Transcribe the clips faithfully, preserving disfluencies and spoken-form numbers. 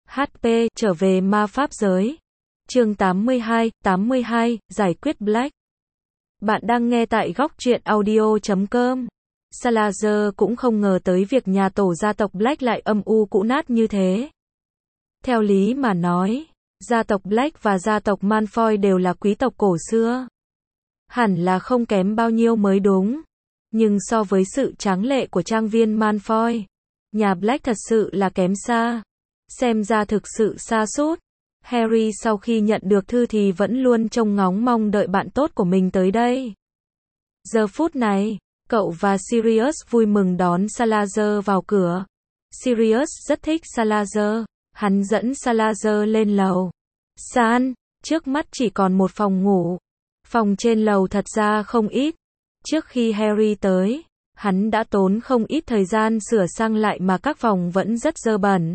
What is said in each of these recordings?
hát pê, trở về ma pháp giới. Chương tám mươi hai, tám mươi hai, giải quyết Black. Bạn đang nghe tại góc truyện audio chấm com. Salazar cũng không ngờ tới việc nhà tổ gia tộc Black lại âm u cũ nát như thế. Theo lý mà nói, gia tộc Black và gia tộc Malfoy đều là quý tộc cổ xưa. Hẳn là không kém bao nhiêu mới đúng. Nhưng so với sự tráng lệ của trang viên Malfoy, nhà Black thật sự là kém xa. Xem ra thực sự xa sút. Harry sau khi nhận được thư thì vẫn luôn trông ngóng mong đợi bạn tốt của mình tới đây. Giờ phút này, cậu và Sirius vui mừng đón Salazar vào cửa. Sirius rất thích Salazar, hắn dẫn Salazar lên lầu. San, trước mắt chỉ còn một phòng ngủ. Phòng trên lầu thật ra không ít. Trước khi Harry tới, hắn đã tốn không ít thời gian sửa sang lại mà các phòng vẫn rất dơ bẩn.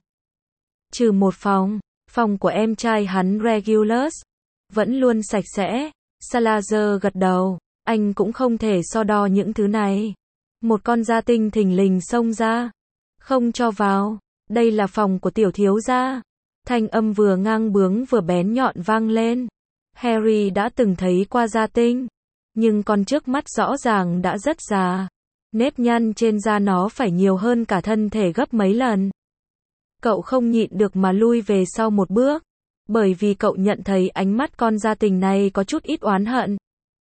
Trừ một phòng, phòng của em trai hắn Regulus, vẫn luôn sạch sẽ. Salazar gật đầu, anh cũng không thể so đo những thứ này. Một con gia tinh thình lình xông ra. Không cho vào, đây là phòng của tiểu thiếu gia. Thanh âm vừa ngang bướng vừa bén nhọn vang lên. Harry đã từng thấy qua gia tinh, nhưng con trước mắt rõ ràng đã rất già. Nếp nhăn trên da nó phải nhiều hơn cả thân thể gấp mấy lần. Cậu không nhịn được mà lui về sau một bước, bởi vì cậu nhận thấy ánh mắt con gia tình này có chút ít oán hận.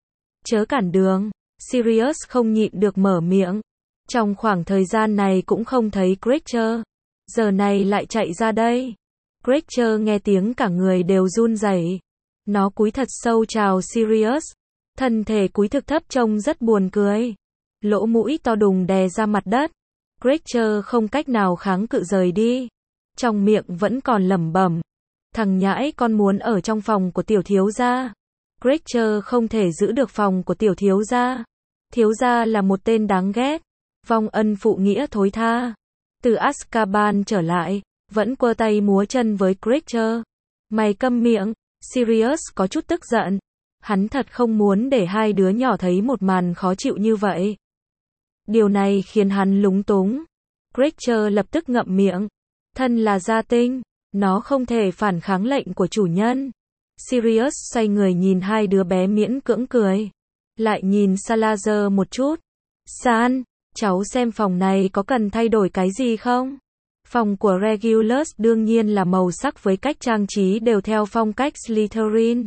Chớ cản đường, Sirius không nhịn được mở miệng. Trong khoảng thời gian này cũng không thấy Creature, giờ này lại chạy ra đây. Creature nghe tiếng cả người đều run rẩy. Nó cúi thật sâu chào Sirius, thân thể cúi thực thấp trông rất buồn cười. Lỗ mũi to đùng đè ra mặt đất. Creature không cách nào kháng cự rời đi. Trong miệng vẫn còn lẩm bẩm, thằng nhãi con muốn ở trong phòng của tiểu thiếu gia. Creature không thể giữ được phòng của tiểu thiếu gia. Thiếu gia là một tên đáng ghét, vong ân phụ nghĩa thối tha. Từ Azkaban trở lại, vẫn quơ tay múa chân với Creature. Mày câm miệng. Sirius có chút tức giận. Hắn thật không muốn để hai đứa nhỏ thấy một màn khó chịu như vậy. Điều này khiến hắn lúng túng. Creature lập tức ngậm miệng. Thân là gia tinh, nó không thể phản kháng lệnh của chủ nhân. Sirius xoay người nhìn hai đứa bé miễn cưỡng cười. Lại nhìn Salazar một chút. San, cháu xem phòng này có cần thay đổi cái gì không? Phòng của Regulus đương nhiên là màu sắc với cách trang trí đều theo phong cách Slytherin.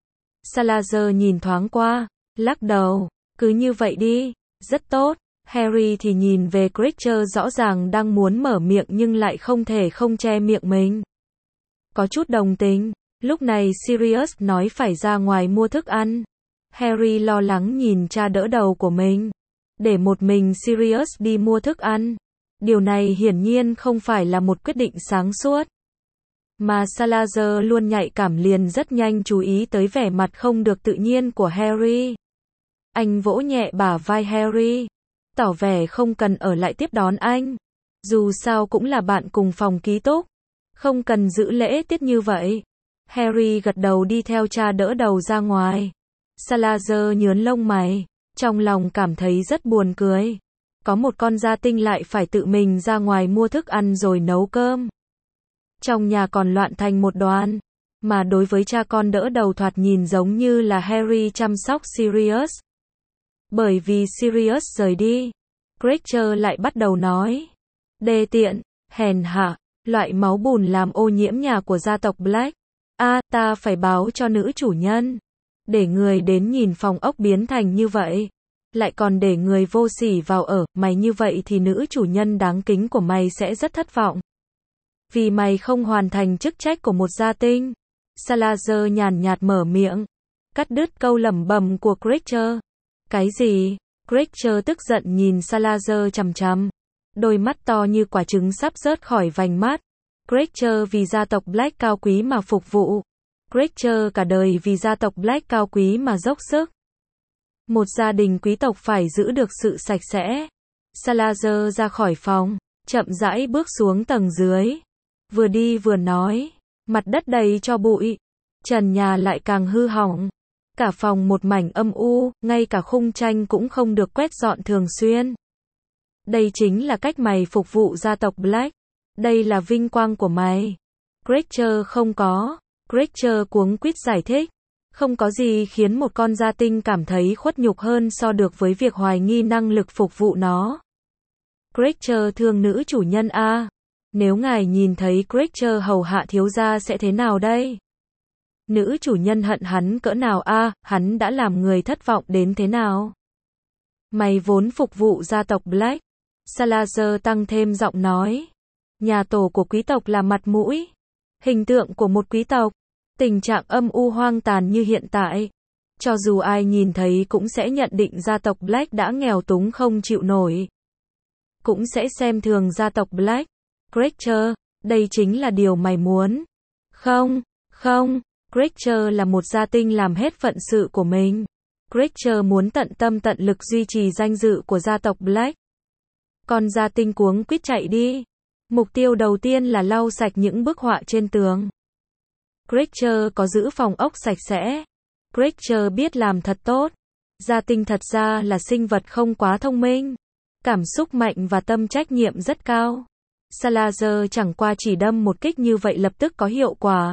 Salazar nhìn thoáng qua, lắc đầu, cứ như vậy đi, rất tốt. Harry thì nhìn về Creature rõ ràng đang muốn mở miệng nhưng lại không thể không che miệng mình. Có chút đồng tình. Lúc này Sirius nói phải ra ngoài mua thức ăn. Harry lo lắng nhìn cha đỡ đầu của mình. Để một mình Sirius đi mua thức ăn. Điều này hiển nhiên không phải là một quyết định sáng suốt. Mà Salazar luôn nhạy cảm liền rất nhanh chú ý tới vẻ mặt không được tự nhiên của Harry. Anh vỗ nhẹ bả vai Harry, tỏ vẻ không cần ở lại tiếp đón anh. Dù sao cũng là bạn cùng phòng ký túc, không cần giữ lễ tiết như vậy. Harry gật đầu đi theo cha đỡ đầu ra ngoài. Salazar nhướng lông mày, trong lòng cảm thấy rất buồn cười. Có một con gia tinh lại phải tự mình ra ngoài mua thức ăn rồi nấu cơm. Trong nhà còn loạn thành một đoàn. Mà đối với cha con đỡ đầu thoạt nhìn giống như là Harry chăm sóc Sirius. Bởi vì Sirius rời đi, Creature lại bắt đầu nói. Đê tiện, hèn hạ, loại máu bùn làm ô nhiễm nhà của gia tộc Black. A, à, ta phải báo cho nữ chủ nhân. Để người đến nhìn phòng ốc biến thành như vậy. Lại còn để người vô sỉ vào ở, mày như vậy thì nữ chủ nhân đáng kính của mày sẽ rất thất vọng. Vì mày không hoàn thành chức trách của một gia tinh. Salazar nhàn nhạt mở miệng, cắt đứt câu lẩm bẩm của Creature. Cái gì? Creature tức giận nhìn Salazar chằm chằm. Đôi mắt to như quả trứng sắp rớt khỏi vành mắt. Creature vì gia tộc Black cao quý mà phục vụ. Creature cả đời vì gia tộc Black cao quý mà dốc sức. Một gia đình quý tộc phải giữ được sự sạch sẽ. Salazar ra khỏi phòng, chậm rãi bước xuống tầng dưới. Vừa đi vừa nói, mặt đất đầy cho bụi, trần nhà lại càng hư hỏng. Cả phòng một mảnh âm u, ngay cả khung tranh cũng không được quét dọn thường xuyên. Đây chính là cách mày phục vụ gia tộc Black. Đây là vinh quang của mày. Granger không có. Granger cuống quýt giải thích. Không có gì khiến một con gia tinh cảm thấy khuất nhục hơn so được với việc hoài nghi năng lực phục vụ nó. Granger thương nữ chủ nhân a. Nếu ngài nhìn thấy Granger hầu hạ thiếu gia sẽ thế nào đây? Nữ chủ nhân hận hắn cỡ nào a, hắn đã làm người thất vọng đến thế nào? Mày vốn phục vụ gia tộc Black. Salazar tăng thêm giọng nói. Nhà tổ của quý tộc là mặt mũi, hình tượng của một quý tộc. Tình trạng âm u hoang tàn như hiện tại, cho dù ai nhìn thấy cũng sẽ nhận định gia tộc Black đã nghèo túng không chịu nổi. Cũng sẽ xem thường gia tộc Black. Granger, đây chính là điều mày muốn. Không, không, Granger là một gia tinh làm hết phận sự của mình. Granger muốn tận tâm tận lực duy trì danh dự của gia tộc Black. Con gia tinh cuống quýt chạy đi. Mục tiêu đầu tiên là lau sạch những bức họa trên tường. Granger có giữ phòng ốc sạch sẽ. Granger biết làm thật tốt. Gia tinh thật ra là sinh vật không quá thông minh. Cảm xúc mạnh và tâm trách nhiệm rất cao. Salazar chẳng qua chỉ đâm một kích như vậy lập tức có hiệu quả.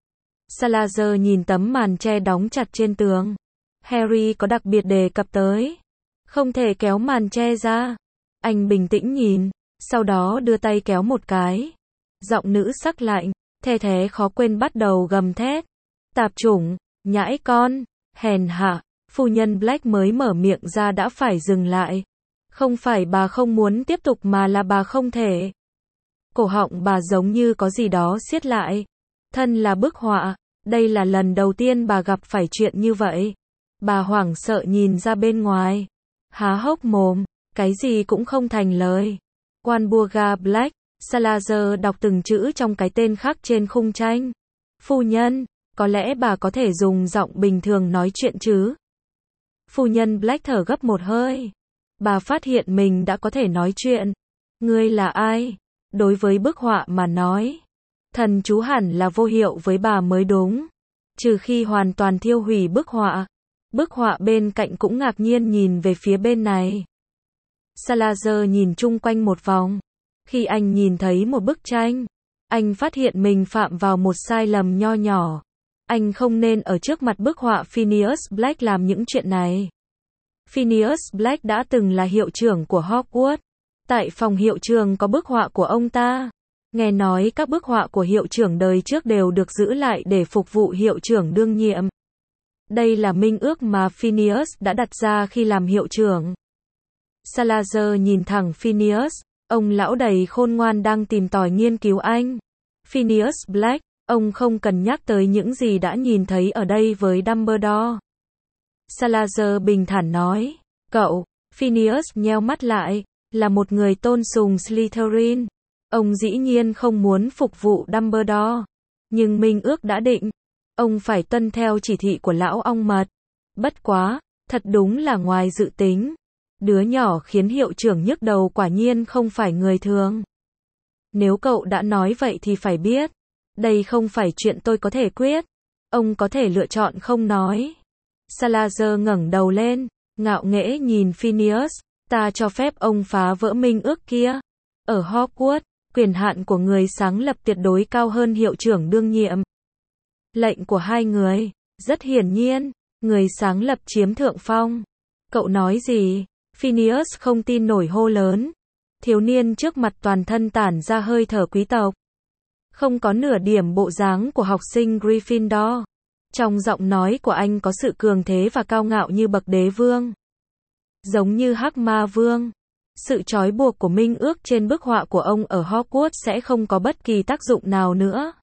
Salazar nhìn tấm màn che đóng chặt trên tường. Harry có đặc biệt đề cập tới. Không thể kéo màn che ra. Anh bình tĩnh nhìn, sau đó đưa tay kéo một cái. Giọng nữ sắc lạnh, the thế khó quên bắt đầu gầm thét. Tạp chủng, nhãi con, hèn hạ. Phu nhân Black mới mở miệng ra đã phải dừng lại. Không phải bà không muốn tiếp tục mà là bà không thể. Cổ họng bà giống như có gì đó siết lại. Thân là bức họa, đây là lần đầu tiên bà gặp phải chuyện như vậy. Bà hoảng sợ nhìn ra bên ngoài. Há hốc mồm, cái gì cũng không thành lời. Walburga Black, Salazar đọc từng chữ trong cái tên khắc trên khung tranh. Phu nhân, có lẽ bà có thể dùng giọng bình thường nói chuyện chứ? Phu nhân Black thở gấp một hơi. Bà phát hiện mình đã có thể nói chuyện. Ngươi là ai? Đối với bức họa mà nói, thần chú hẳn là vô hiệu với bà mới đúng. Trừ khi hoàn toàn thiêu hủy bức họa. Bức họa bên cạnh cũng ngạc nhiên nhìn về phía bên này. Salazar nhìn chung quanh một vòng. Khi anh nhìn thấy một bức tranh, anh phát hiện mình phạm vào một sai lầm nho nhỏ. Anh không nên ở trước mặt bức họa Phineas Black làm những chuyện này. Phineas Black đã từng là hiệu trưởng của Hogwarts. Tại phòng hiệu trường có bức họa của ông ta. Nghe nói các bức họa của hiệu trưởng đời trước đều được giữ lại để phục vụ hiệu trưởng đương nhiệm. Đây là minh ước mà Phineas đã đặt ra khi làm hiệu trưởng. Salazar nhìn thẳng Phineas, ông lão đầy khôn ngoan đang tìm tòi nghiên cứu anh. Phineas Black, ông không cần nhắc tới những gì đã nhìn thấy ở đây với Dumbledore. Salazar bình thản nói, cậu, Phineas nheo mắt lại, là một người tôn sùng Slytherin. Ông dĩ nhiên không muốn phục vụ Dumbledore. Nhưng minh ước đã định. Ông phải tuân theo chỉ thị của lão ong mật. Bất quá, thật đúng là ngoài dự tính. Đứa nhỏ khiến hiệu trưởng nhức đầu quả nhiên không phải người thường. Nếu cậu đã nói vậy thì phải biết. Đây không phải chuyện tôi có thể quyết. Ông có thể lựa chọn không nói. Salazar ngẩng đầu lên, ngạo nghễ nhìn Phineas. Ta cho phép ông phá vỡ minh ước kia. Ở Hogwarts, quyền hạn của người sáng lập tuyệt đối cao hơn hiệu trưởng đương nhiệm. Lệnh của hai người, rất hiển nhiên, người sáng lập chiếm thượng phong. Cậu nói gì? Phineas không tin nổi hô lớn. Thiếu niên trước mặt toàn thân tản ra hơi thở quý tộc. Không có nửa điểm bộ dáng của học sinh Gryffindor. Trong giọng nói của anh có sự cường thế và cao ngạo như bậc đế vương. Giống như Hắc Ma Vương. Sự trói buộc của minh ước trên bức họa của ông ở Hogwarts sẽ không có bất kỳ tác dụng nào nữa.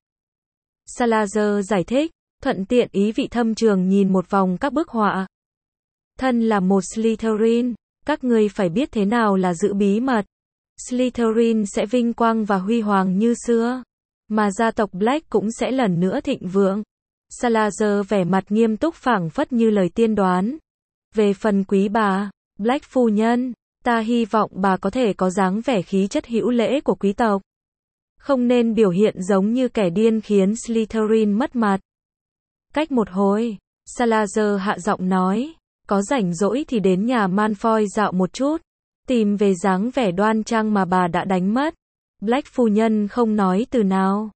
Salazar giải thích, thuận tiện ý vị thâm trường nhìn một vòng các bức họa. Thân là một Slytherin, các ngươi phải biết thế nào là giữ bí mật. Slytherin sẽ vinh quang và huy hoàng như xưa, mà gia tộc Black cũng sẽ lần nữa thịnh vượng. Salazar vẻ mặt nghiêm túc phảng phất như lời tiên đoán. Về phần quý bà, Black phu nhân, ta hy vọng bà có thể có dáng vẻ khí chất hữu lễ của quý tộc. Không nên biểu hiện giống như kẻ điên khiến Slytherin mất mặt. Cách một hồi, Salazar hạ giọng nói, có rảnh rỗi thì đến nhà Malfoy dạo một chút, tìm về dáng vẻ đoan trang mà bà đã đánh mất. Black phu nhân không nói từ nào.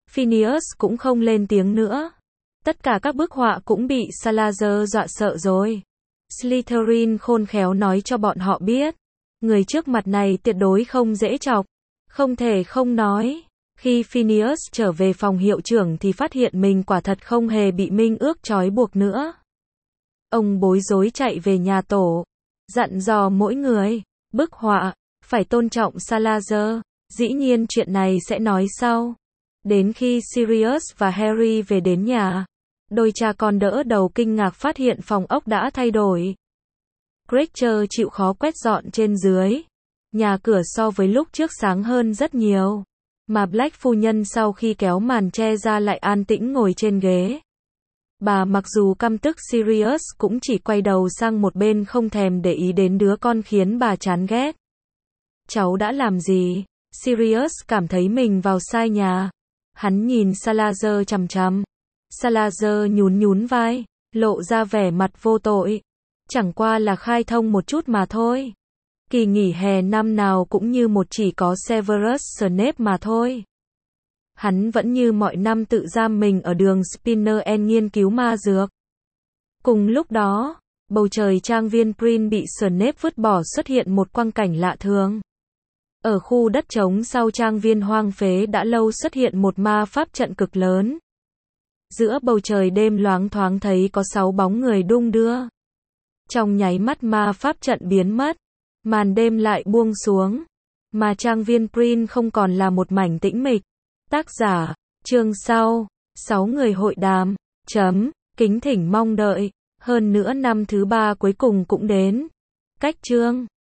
Phineas cũng không lên tiếng nữa. Tất cả các bức họa cũng bị Salazar dọa sợ rồi. Slytherin khôn khéo nói cho bọn họ biết, người trước mặt này tuyệt đối không dễ chọc, không thể không nói. Khi Phineas trở về phòng hiệu trưởng thì phát hiện mình quả thật không hề bị minh ước trói buộc nữa. Ông bối rối chạy về nhà tổ, dặn dò mỗi người, bức họa, phải tôn trọng Salazar, dĩ nhiên chuyện này sẽ nói sau. Đến khi Sirius và Harry về đến nhà, đôi cha con đỡ đầu kinh ngạc phát hiện phòng ốc đã thay đổi. Creature chịu khó quét dọn trên dưới. Nhà cửa so với lúc trước sáng hơn rất nhiều. Mà Black phu nhân sau khi kéo màn che ra lại an tĩnh ngồi trên ghế. Bà mặc dù căm tức Sirius cũng chỉ quay đầu sang một bên không thèm để ý đến đứa con khiến bà chán ghét. Cháu đã làm gì? Sirius cảm thấy mình vào sai nhà. Hắn nhìn Salazar chằm chằm. Salazar nhún nhún vai, lộ ra vẻ mặt vô tội. Chẳng qua là khai thông một chút mà thôi. Kỳ nghỉ hè năm nào cũng như một chỉ có Severus Snape mà thôi. Hắn vẫn như mọi năm tự giam mình ở đường Spinner End nghiên cứu ma dược. Cùng lúc đó, bầu trời trang viên Prin bị Snape vứt bỏ xuất hiện một quang cảnh lạ thường. Ở khu đất trống sau trang viên hoang phế đã lâu xuất hiện một ma pháp trận cực lớn. Giữa bầu trời đêm loáng thoáng thấy có sáu bóng người đung đưa. Trong nháy mắt ma pháp trận biến mất, màn đêm lại buông xuống, mà trang viên Prin không còn là một mảnh tĩnh mịch. Tác giả, chương sau, sáu người hội đàm, chấm, kính thỉnh mong đợi, hơn nữa năm thứ ba cuối cùng cũng đến. Cách chương